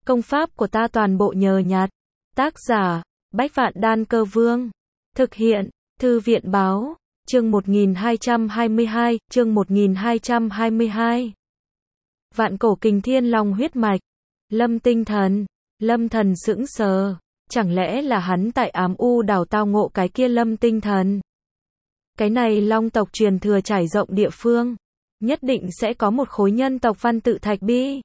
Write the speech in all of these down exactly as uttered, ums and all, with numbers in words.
Công pháp của ta toàn bộ nhờ nhặt. Tác giả, Bách Vạn Đan Cơ Vương. Thực hiện, Thư viện Báo. Chương một nghìn hai trăm hai mươi hai, chương một nghìn hai trăm hai mươi hai. Vạn cổ kình thiên long huyết mạch. Lâm Tinh Thần. Lâm Thần sững sờ. Chẳng lẽ là hắn tại ám u đảo tao ngộ cái kia Lâm Tinh Thần? Cái này long tộc truyền thừa trải rộng địa phương. Nhất định sẽ có một khối nhân tộc văn tự thạch bi.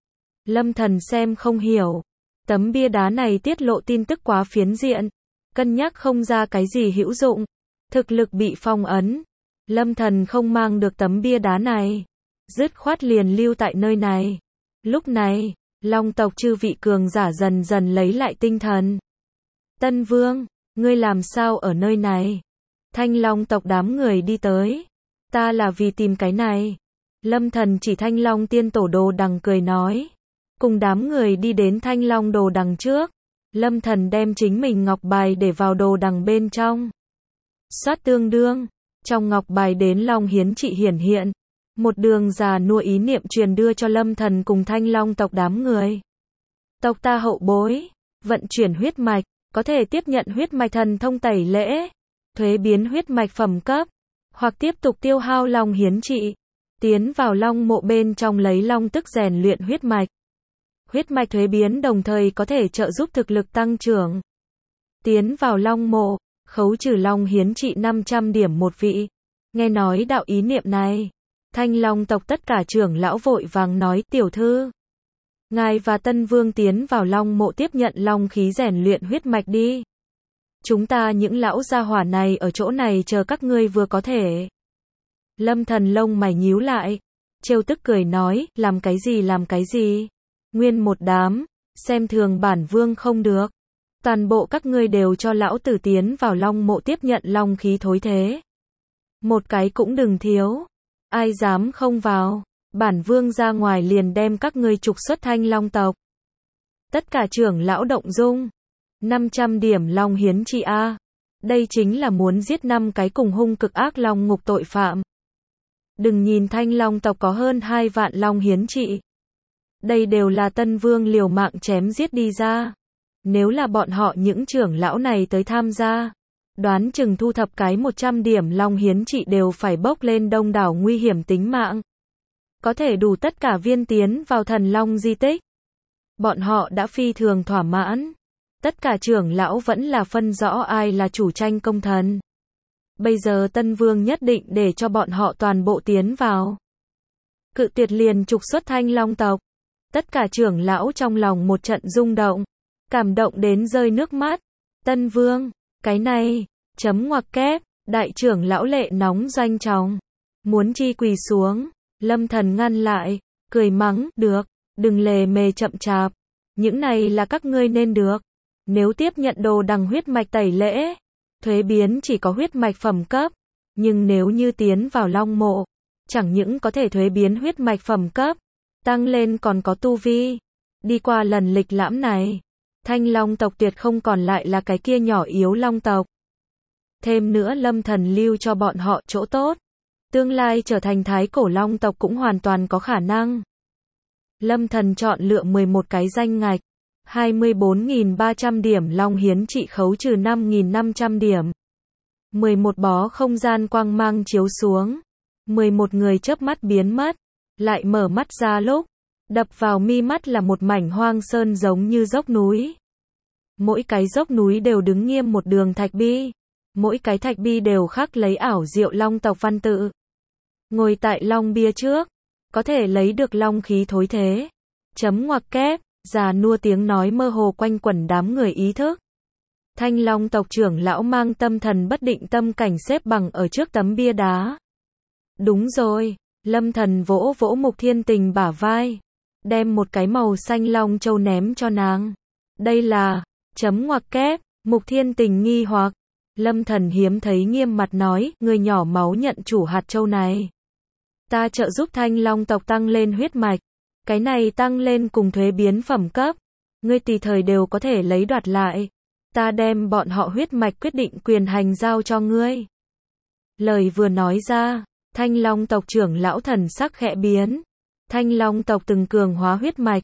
Lâm Thần xem không hiểu. Tấm bia đá này tiết lộ tin tức quá phiến diện. Cân nhắc không ra cái gì hữu dụng. Thực lực bị phong ấn. Lâm Thần không mang được tấm bia đá này. Dứt khoát liền lưu tại nơi này. Lúc này, long tộc chư vị cường giả dần dần lấy lại tinh thần. Tân Vương, ngươi làm sao ở nơi này? Thanh long tộc đám người đi tới. Ta là vì tìm cái này. Lâm Thần chỉ Thanh Long tiên tổ đồ đằng cười nói. Cùng đám người đi đến Thanh Long đồ đằng trước. Lâm Thần đem chính mình ngọc bài để vào đồ đằng bên trong. Xoát tương đương. Trong ngọc bài đến Long Hiến Trị hiển hiện. Một đường già nua ý niệm truyền đưa cho Lâm Thần cùng Thanh Long tộc đám người. Tộc ta hậu bối. Vận chuyển huyết mạch. Có thể tiếp nhận huyết mạch thần thông tẩy lễ. Thuế biến huyết mạch phẩm cấp. Hoặc tiếp tục tiêu hao Long Hiến Trị. Tiến vào long mộ bên trong lấy long tức rèn luyện huyết mạch. Huyết mạch thuế biến đồng thời có thể trợ giúp thực lực tăng trưởng. Tiến vào long mộ, khấu trừ Long Hiến Trị năm trăm điểm một vị. Nghe nói đạo ý niệm này. Thanh long tộc tất cả trưởng lão vội vàng nói tiểu thư. Ngài và Tân Vương tiến vào long mộ tiếp nhận long khí rèn luyện huyết mạch đi. Chúng ta những lão gia hỏa này ở chỗ này chờ các ngươi vừa có thể. Lâm Thần lông mày nhíu lại. Trêu tức cười nói, làm cái gì làm cái gì. Nguyên một đám, xem thường bản vương không được. Toàn bộ các ngươi đều cho lão tử tiến vào long mộ tiếp nhận long khí thối thế. Một cái cũng đừng thiếu. Ai dám không vào, bản vương ra ngoài liền đem các ngươi trục xuất Thanh Long tộc. Tất cả trưởng lão động dung. năm trăm điểm Long Hiến Trị A. Đây chính là muốn giết năm cái cùng hung cực ác long ngục tội phạm. Đừng nhìn Thanh Long tộc có hơn hai vạn Long Hiến Trị. Đây đều là Tân Vương liều mạng chém giết đi ra. Nếu là bọn họ những trưởng lão này tới tham gia, đoán chừng thu thập cái một trăm điểm Long Hiến Trị đều phải bốc lên đông đảo nguy hiểm tính mạng. Có thể đủ tất cả viên tiến vào thần long di tích. Bọn họ đã phi thường thỏa mãn. Tất cả trưởng lão vẫn là phân rõ ai là chủ tranh công thần. Bây giờ Tân Vương nhất định để cho bọn họ toàn bộ tiến vào. Cự tuyệt liền trục xuất Thanh Long tộc. Tất cả trưởng lão trong lòng một trận rung động. Cảm động đến rơi nước mắt. Tân Vương, cái này, chấm ngoặc kép, đại trưởng lão lệ nóng doanh trọng. Muốn chi quỳ xuống, Lâm Thần ngăn lại, cười mắng, được, đừng lề mề chậm chạp. Những này là các ngươi nên được. Nếu tiếp nhận đồ đằng huyết mạch tẩy lễ, thuế biến chỉ có huyết mạch phẩm cấp. Nhưng nếu như tiến vào long mộ, chẳng những có thể thuế biến huyết mạch phẩm cấp, tăng lên còn có tu vi. Đi qua lần lịch lãm này, Thanh Long tộc tuyệt không còn lại là cái kia nhỏ yếu long tộc. Thêm nữa Lâm Thần lưu cho bọn họ chỗ tốt. Tương lai trở thành thái cổ long tộc cũng hoàn toàn có khả năng. Lâm Thần chọn lựa mười một cái danh ngạch. hai mươi bốn nghìn ba trăm điểm Long Hiến Trị khấu trừ năm nghìn năm trăm điểm. mười một bó không gian quang mang chiếu xuống. mười một người chớp mắt biến mất. Lại mở mắt ra lúc. Đập vào mi mắt là một mảnh hoang sơn giống như dốc núi. Mỗi cái dốc núi đều đứng nghiêm một đường thạch bi. Mỗi cái thạch bi đều khắc lấy ảo diệu long tộc văn tự. Ngồi tại long bia trước. Có thể lấy được long khí thối thế. Chấm ngoặc kép. Già nua tiếng nói mơ hồ quanh quẩn đám người ý thức. Thanh Long tộc trưởng lão mang tâm thần bất định tâm cảnh xếp bằng ở trước tấm bia đá. Đúng rồi, Lâm Thần vỗ vỗ Mục Thiên Tình bả vai. Đem một cái màu xanh long châu ném cho nàng. Đây là, chấm ngoặc kép, Mục Thiên Tình nghi hoặc. Lâm Thần hiếm thấy nghiêm mặt nói, người nhỏ máu nhận chủ hạt châu này. Ta trợ giúp Thanh Long tộc tăng lên huyết mạch. Cái này tăng lên cùng thuế biến phẩm cấp. Ngươi tùy thời đều có thể lấy đoạt lại. Ta đem bọn họ huyết mạch quyết định quyền hành giao cho ngươi. Lời vừa nói ra, Thanh Long tộc trưởng lão thần sắc khẽ biến. Thanh Long tộc từng cường hóa huyết mạch.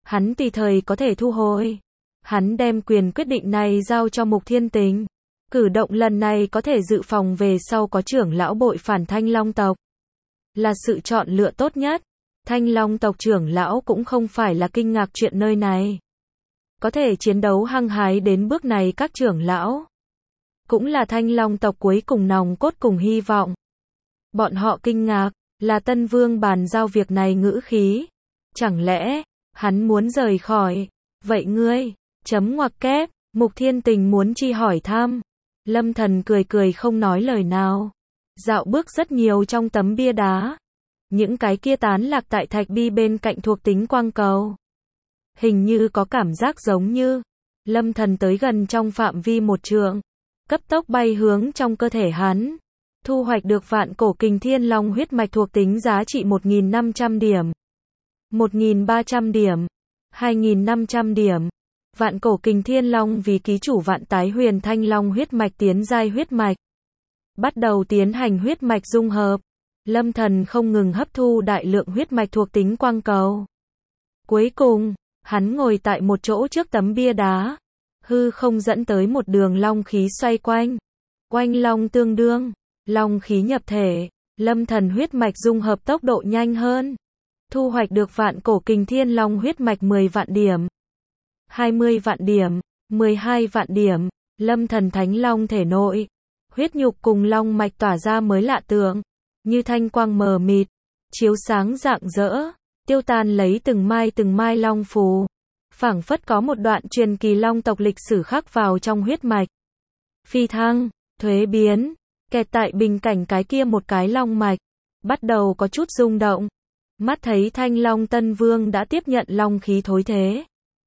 hắn tùy thời có thể thu hồi. Hắn đem quyền quyết định này giao cho Mục Thiên Tình. Cử động lần này có thể dự phòng về sau có trưởng lão bội phản Thanh Long tộc. Là sự chọn lựa tốt nhất. Thanh Long tộc trưởng lão cũng không phải là kinh ngạc chuyện nơi này. Có thể chiến đấu hăng hái đến bước này các trưởng lão. Cũng là Thanh Long tộc cuối cùng nòng cốt cùng hy vọng. Bọn họ kinh ngạc, là Tân Vương bàn giao việc này ngữ khí. Chẳng lẽ, hắn muốn rời khỏi, vậy ngươi, chấm ngoặc kép, Mục Thiên Tình muốn chi hỏi thăm. Lâm Thần cười cười không nói lời nào. Dạo bước rất nhiều trong tấm bia đá. Những cái kia tán lạc tại thạch bi bên cạnh thuộc tính quang cầu. Hình như có cảm giác giống như, Lâm Thần tới gần trong phạm vi một trượng. Cấp tốc bay hướng trong cơ thể hắn. Thu hoạch được vạn cổ kình thiên long huyết mạch thuộc tính giá trị một nghìn năm trăm điểm. một nghìn ba trăm điểm. hai nghìn năm trăm điểm. Vạn cổ kình thiên long vì ký chủ vạn tái huyền thanh long huyết mạch tiến giai huyết mạch. Bắt đầu tiến hành huyết mạch dung hợp. Lâm Thần không ngừng hấp thu đại lượng huyết mạch thuộc tính quang cầu. Cuối cùng, hắn ngồi tại một chỗ trước tấm bia đá. Hư không dẫn tới một đường long khí xoay quanh. Quanh long tương đương, long khí nhập thể, Lâm Thần huyết mạch dung hợp tốc độ nhanh hơn. Thu hoạch được vạn cổ kình thiên long huyết mạch mười vạn điểm. hai mươi vạn điểm, mười hai vạn điểm, Lâm Thần thánh long thể nội. Huyết nhục cùng long mạch tỏa ra mới lạ tượng. Như thanh quang mờ mịt, chiếu sáng rạng rỡ, tiêu tan lấy từng mai từng mai long phù. Phảng phất có một đoạn truyền kỳ long tộc lịch sử khắc vào trong huyết mạch. Phi thăng, thuế biến, kẹt tại bình cảnh cái kia một cái long mạch, bắt đầu có chút rung động. Mắt thấy Thanh Long Tân Vương đã tiếp nhận long khí thối thế.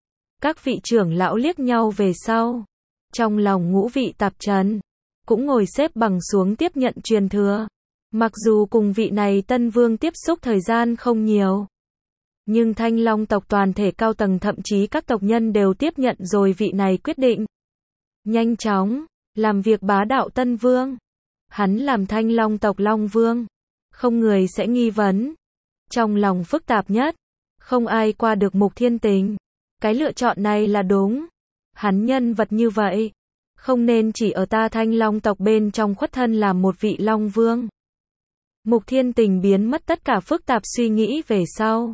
Các vị trưởng lão liếc nhau về sau. Trong lòng ngũ vị tạp trần, cũng ngồi xếp bằng xuống tiếp nhận truyền thừa. Mặc dù cùng vị này Tân Vương tiếp xúc thời gian không nhiều. Nhưng Thanh Long tộc toàn thể cao tầng thậm chí các tộc nhân đều tiếp nhận rồi vị này quyết định. Nhanh chóng, làm việc bá đạo Tân Vương. Hắn làm Thanh Long tộc Long Vương. Không người sẽ nghi vấn. Trong lòng phức tạp nhất, không ai qua được Mục Thiên Tình. Cái lựa chọn này là đúng. Hắn nhân vật như vậy, không nên chỉ ở ta Thanh Long tộc bên trong khuất thân làm một vị Long Vương. Mục Thiên Tình biến mất tất cả phức tạp suy nghĩ về sau.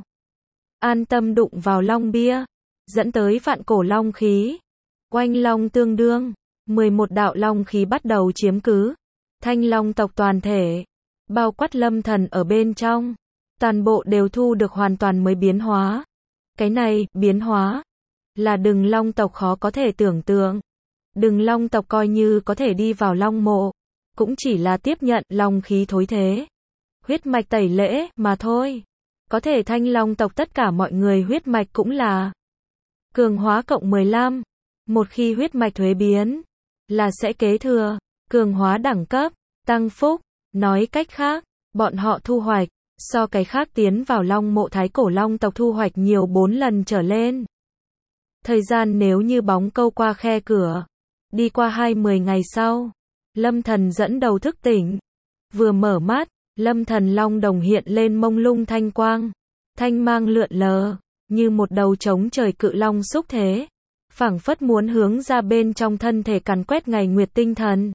An tâm đụng vào long bia, dẫn tới vạn cổ long khí. Quanh long tương đương, mười một đạo long khí bắt đầu chiếm cứ. Thanh Long tộc toàn thể, bao quát Lâm Thần ở bên trong. Toàn bộ đều thu được hoàn toàn mới biến hóa. Cái này, biến hóa, là Đừng Long tộc khó có thể tưởng tượng. Đừng Long tộc coi như có thể đi vào long mộ, cũng chỉ là tiếp nhận long khí thối thế. Huyết mạch tẩy lễ mà thôi. Có thể Thanh Long tộc tất cả mọi người huyết mạch cũng là cường hóa cộng mười lăm. Một khi huyết mạch thuế biến, là sẽ kế thừa, cường hóa đẳng cấp, tăng phúc. Nói cách khác, bọn họ thu hoạch, so cái khác tiến vào long mộ thái cổ long tộc thu hoạch nhiều bốn lần trở lên. Thời gian nếu như bóng câu qua khe cửa. Đi qua hai mươi ngày sau, Lâm Thần dẫn đầu thức tỉnh. Vừa mở mắt, Lâm Thần long đồng hiện lên mông lung thanh quang. Thanh mang lượn lờ, như một đầu trống trời cự long xúc thế. Phảng phất muốn hướng ra bên trong thân thể càn quét ngày nguyệt tinh thần.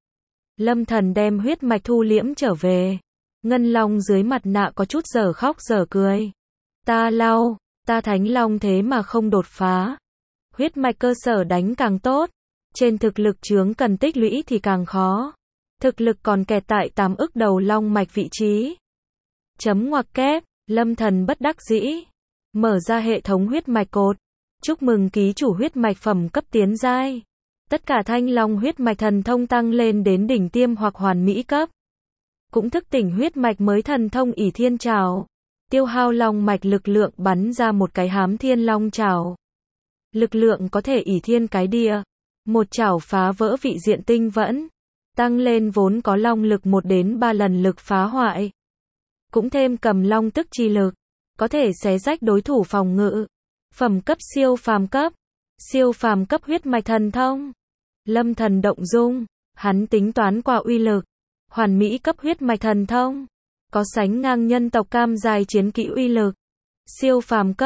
Lâm Thần đem huyết mạch thu liễm trở về. Ngân long dưới mặt nạ có chút dở khóc dở cười. Ta lao, ta thánh long thế mà không đột phá. Huyết mạch cơ sở đánh càng tốt. Trên thực lực chướng cần tích lũy thì càng khó. Thực lực còn kẹt tại tám ức đầu long mạch vị trí. Chấm ngoặc kép, Lâm Thần bất đắc dĩ. Mở ra hệ thống huyết mạch cột. Chúc mừng ký chủ huyết mạch phẩm cấp tiến giai. Tất cả thanh long huyết mạch thần thông tăng lên đến đỉnh tiêm hoặc hoàn mỹ cấp. Cũng thức tỉnh huyết mạch mới thần thông ỷ thiên trảo. Tiêu hao long mạch lực lượng bắn ra một cái hám thiên long trảo. Lực lượng có thể ỷ thiên cái địa. Một trảo phá vỡ vị diện tinh vẫn. Tăng lên vốn có long lực một đến ba lần lực phá hoại. Cũng thêm cầm long tức chi lực. Có thể xé rách đối thủ phòng ngự. Phẩm cấp siêu phàm cấp. Siêu phàm cấp huyết mạch thần thông. Lâm Thần động dung. Hắn tính toán qua uy lực. Hoàn mỹ cấp huyết mạch thần thông. Có sánh ngang nhân tộc cam dài chiến kỹ uy lực. Siêu phàm cấp.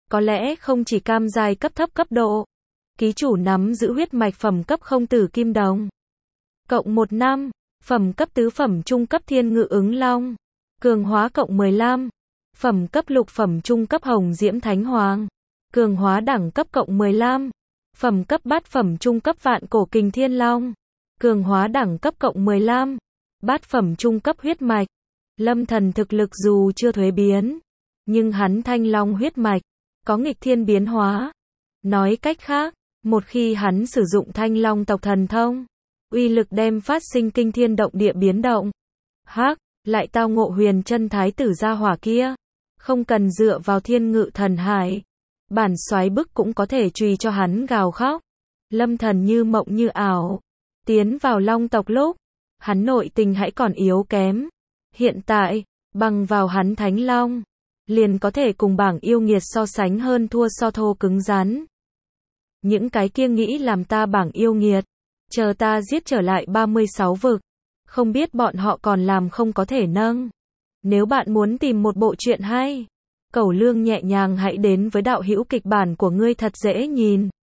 có lẽ không chỉ cam giai cấp thấp cấp độ. Ký chủ nắm giữ huyết mạch phẩm cấp không tử kim đồng. Cộng một năm, phẩm cấp tứ phẩm trung cấp thiên ngự ứng long. Cường hóa cộng mười lăm. Phẩm cấp lục phẩm trung cấp hồng diễm thánh hoàng. Cường hóa đẳng cấp cộng mười lăm. Phẩm cấp bát phẩm trung cấp vạn cổ kình thiên long. Cường hóa đẳng cấp cộng mười lăm. Bát phẩm trung cấp huyết mạch. Lâm Thần thực lực dù chưa thuế biến, nhưng hắn thanh long huyết mạch, có nghịch thiên biến hóa. Nói cách khác, một khi hắn sử dụng thanh long tộc thần thông, uy lực đem phát sinh kinh thiên động địa biến động. Hắc, lại tao ngộ huyền chân thái tử gia hỏa kia. Không cần dựa vào thiên ngự thần hải. Bản soái bức cũng có thể trùy cho hắn gào khóc. Lâm Thần như mộng như ảo. Tiến vào long tộc lúc, hắn nội tình hãy còn yếu kém. Hiện tại, bằng vào hắn thánh long, liền có thể cùng bảng yêu nghiệt so sánh hơn thua so thô cứng rắn. Những cái kia nghĩ làm ta bảng yêu nghiệt, chờ ta giết trở lại ba mươi sáu vực, không biết bọn họ còn làm không có thể nâng. Nếu bạn muốn tìm một bộ truyện hay, cẩu lương nhẹ nhàng hãy đến với đạo hữu kịch bản của ngươi thật dễ nhìn.